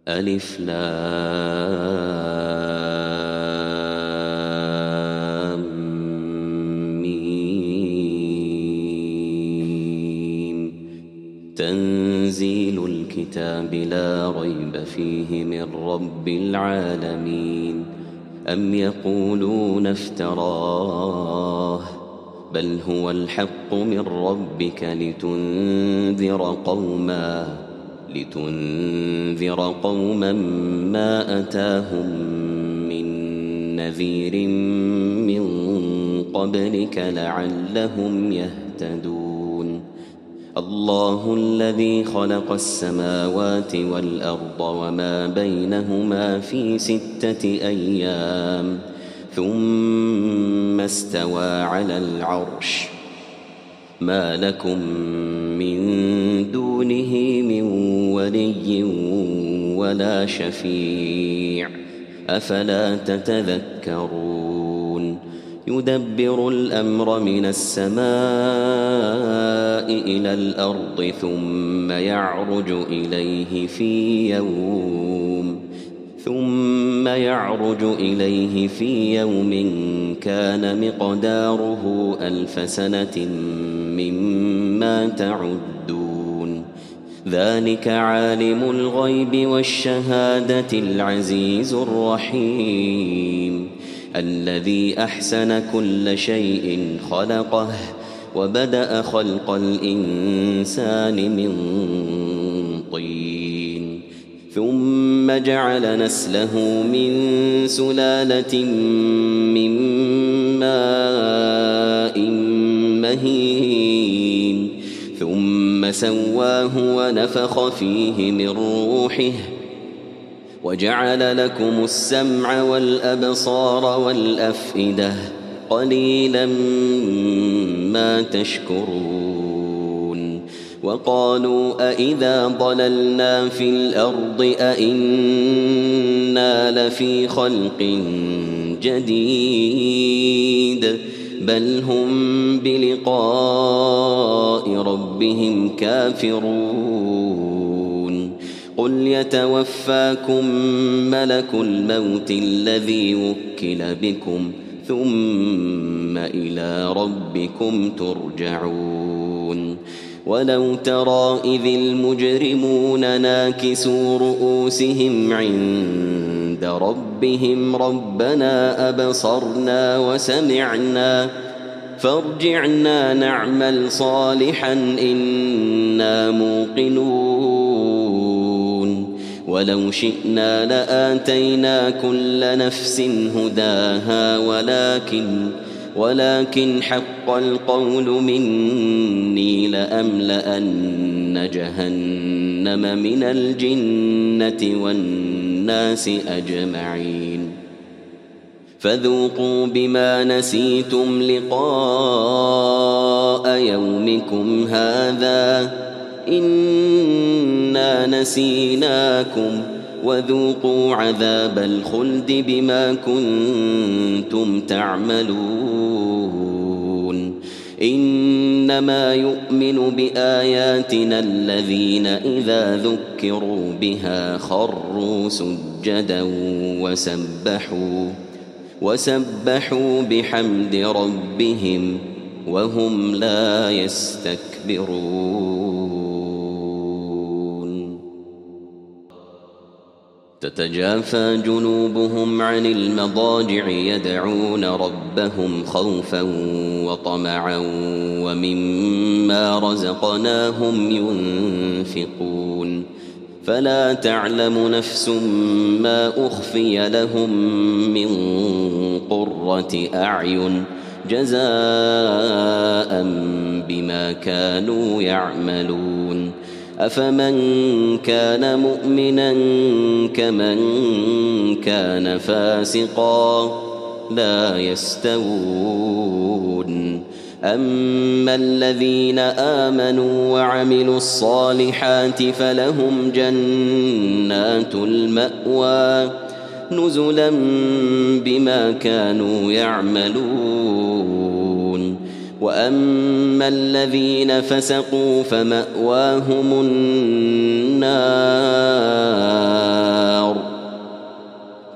ألف لام ميم. تنزيل الكتاب لا ريب فيه من رب العالمين. أم يقولون افتراه بل هو الحق من ربك لتنذر قوما ما أتاهم من نذير من قبلك لعلهم يهتدون. الله الذي خلق السماوات والأرض وما بينهما في 6 أيام ثم استوى على العرش. ما لكم من دونه من ولي ولا شفيع أفلا تتذكرون. يدبر الأمر من السماء إلى الأرض ثم يعرج إليه في يوم كان مقداره 1000 سنة مما تعدون. ذلك عالم الغيب والشهادة العزيز الرحيم الذي أحسن كل شيء خلقه وبدأ خلق الإنسان من طين ثم جعل نسله من سلالة من ماء مهين ثم سواه ونفخ فيه من روحه وجعل لكم السمع والأبصار والأفئدة قليلا ما تشكرون. وقالوا أإذا ضللنا في الأرض أإنا لفي خلق جديد بل هم بلقاء ربهم كافرون. قل يتوفاكم ملك الموت الذي وكل بكم ثم إلى ربكم ترجعون. ولو ترى إذ المجرمون ناكسوا رؤوسهم عند ربهم ربنا أبصرنا وسمعنا فارجعنا نعمل صالحا إنا موقنون. ولو شئنا لآتينا كل نفس هداها ولكن حق القول مني لأملأن جهنم من الجنة والناس أجمعين. فذوقوا بما نسيتم لقاء يومكم هذا إنا نسيناكم وذوقوا عذاب الخلد بما كنتم تعملون. إنما يؤمن بآياتنا الذين إذا ذكروا بها خروا سجدا وسبحوا بحمد ربهم وهم لا يستكبرون. تتجافى جنوبهم عن المضاجع يدعون ربهم خوفا وطمعا ومما رزقناهم ينفقون. فلا تعلم نفس ما أخفي لهم من قرة أعين جزاء بما كانوا يعملون. أفمن كان مؤمنا كمن كان فاسقا لا يستوون. أما الذين آمنوا وعملوا الصالحات فلهم جنات المأوى نزلا بما كانوا يعملون. وأما الذين فسقوا فمأواهم النار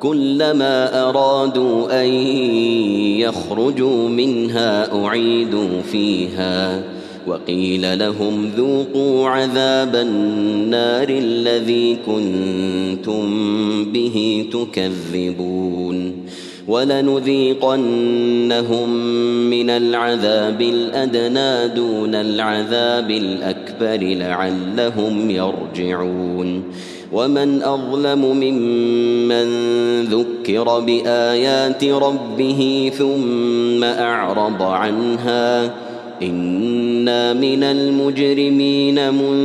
كلما أرادوا أن يخرجوا منها أعيدوا فيها وقيل لهم ذوقوا عذاب النار الذي كنتم به تكذبون ولنذيقنهم من العذاب الأدنى دون العذاب الأكبر لعلهم يرجعون ومن أظلم ممن ذكر بآيات ربه ثم أعرض عنها إنا من المجرمين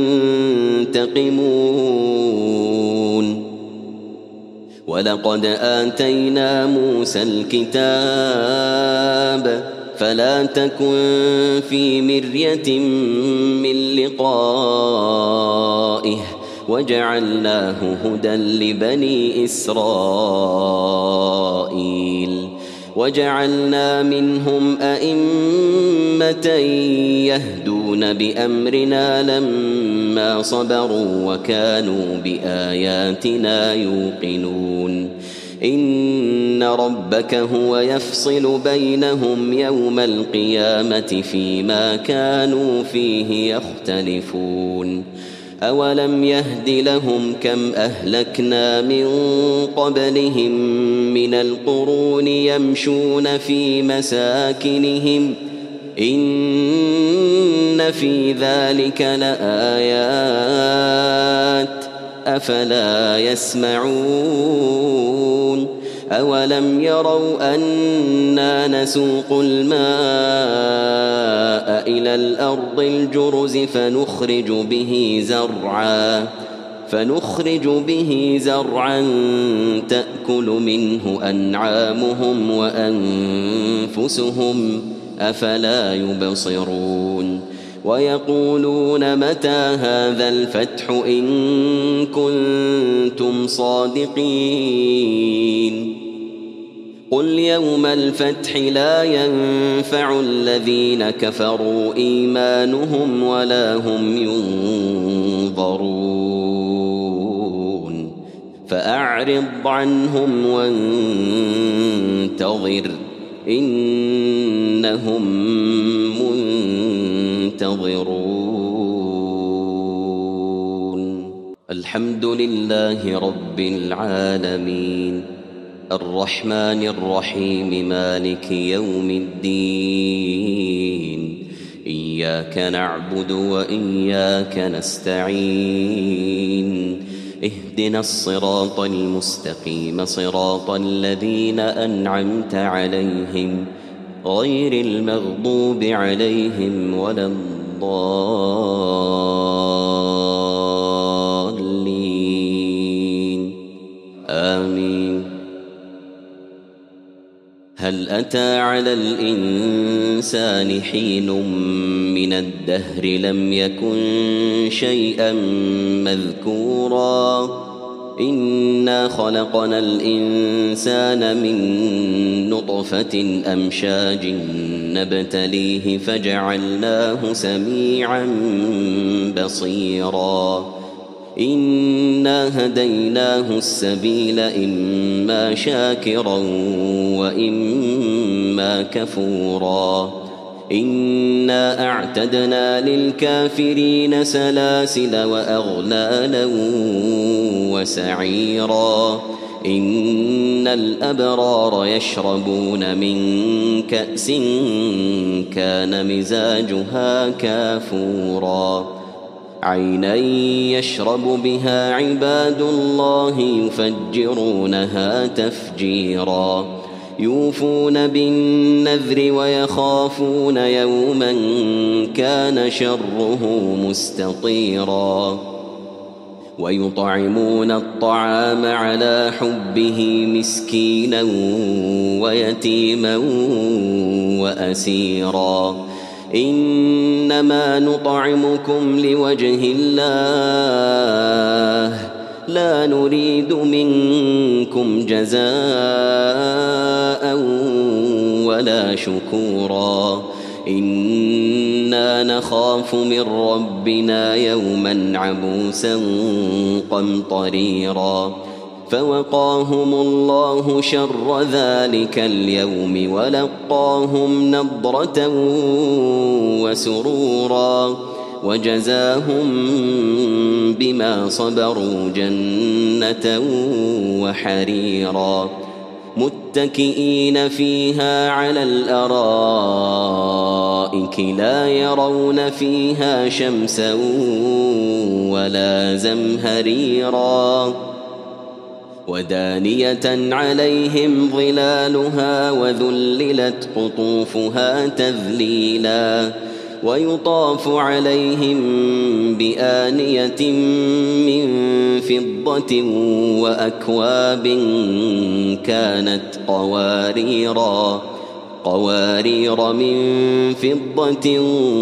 منتقمون ولقد آتينا موسى الكتاب فلا تكن في مرية من لقائه وجعلناه هدى لبني إسرائيل وجعلنا منهم أئمة يهدون بأمرنا لما صبروا وكانوا بآياتنا يوقنون إن ربك هو يفصل بينهم يوم القيامة فيما كانوا فيه يختلفون أولم يهد لهم كم أهلكنا من قبلهم من القرون يمشون في مساكنهم إن في ذلك لآيات أفلا يسمعون أولم يروا أنا نسوق الماء إلى الأرض الجرز فنخرج به زرعا تأكل منه أنعامهم وأنفسهم أفلا يبصرون ويقولون متى هذا الفتح إن كنتم صادقين قل يوم الفتح لا ينفع الذين كفروا إيمانهم ولا هم ينظرون فأعرض عنهم وانتظر إنهم منتظرون الحمد لله رب العالمين الرحمن الرحيم مالك يوم الدين إياك نعبد وإياك نستعين اهدنا الصراط المستقيم صراط الذين أنعمت عليهم غير المغضوب عليهم ولا الضالين آمين هل أتى على الإنسان حين من الدهر لم يكن شيئا مذكورا إنا خلقنا الإنسان من نطفة أمشاج نبتليه فجعلناه سميعا بصيرا إنا هديناه السبيل إما شاكرا وإما كفورا إنا أعتدنا للكافرين سلاسل وأغلالا وسعيرا إن الأبرار يشربون من كأس كان مزاجها كافورا عينا يشرب بها عباد الله يفجرونها تفجيرا يوفون بالنذر ويخافون يوما كان شره مستطيرا ويطعمون الطعام على حبه مسكينا ويتيما وأسيرا إنما نطعمكم لوجه الله لا نريد منكم جزاء ولا شكورا إنا نخاف من ربنا يوما عبوسا قمطريرا فوقاهم الله شر ذلك اليوم ولقاهم نضرة وسرورا وجزاهم بما صبروا جنة وحريرا متكئين فيها على الأرائك لا يرون فيها شمسا ولا زمهريرا ودانية عليهم ظلالها وذللت قطوفها تذليلا ويطاف عليهم بآنية من فضة وأكواب كانت قوارير من فضة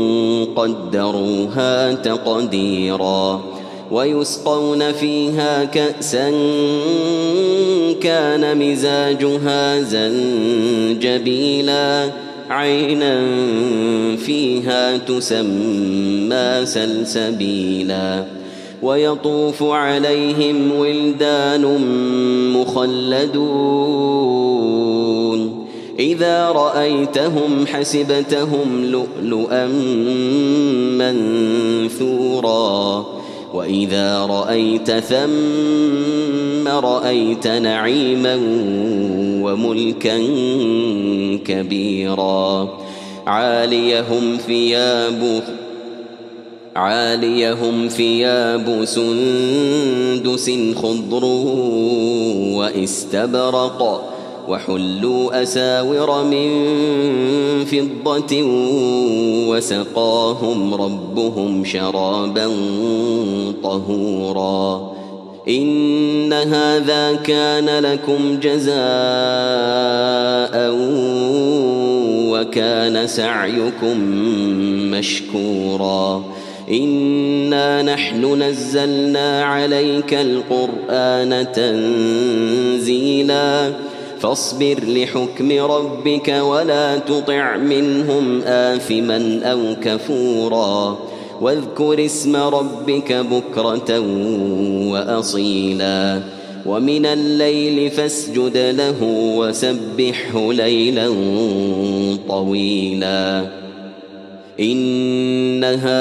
قدروها تقديرا ويسقون فيها كأسا كان مزاجها زنجبيلا عينا فيها تسمى سلسبيلا ويطوف عليهم ولدان مخلدون إذا رأيتهم حسبتهم لؤلؤا منثورا وإذا رأيت ثم رأيت نعيما وملكا كبيرا عاليهم ثياب سندس خضر واستبرق وحلوا أساور من فضة وسقاهم ربهم شرابا طهورا إن هذا كان لكم جزاء وكان سعيكم مشكورا إنا نحن نزلنا عليك القرآن تنزيلا فاصبر لحكم ربك ولا تطع منهم آثما أو كفورا واذكر اسم ربك بكرة وأصيلا ومن الليل فاسجد له وسبحه ليلا طويلا إن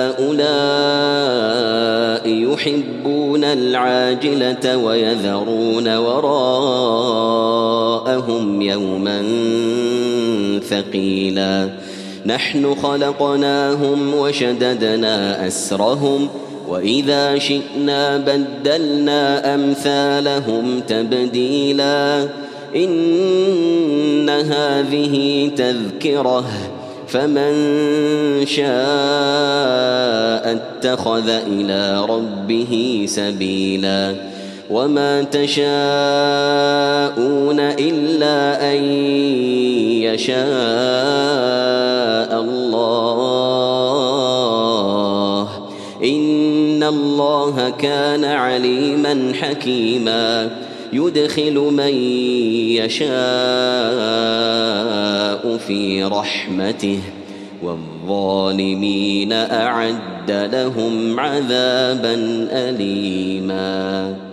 هؤلاء يحبون العاجلة ويذرون وراءهم يوما ثقيلا نحن خلقناهم وشددنا أسرهم وإذا شئنا بدلنا أمثالهم تبديلا إن هذه تذكرة فمن شاء اتخذ إلى ربه سبيلا وما تشاءون إلا أن يشاء الله إن الله كان عليما حكيما يدخل من يشاء في رحمته والظالمين أعد لهم عذابا أليما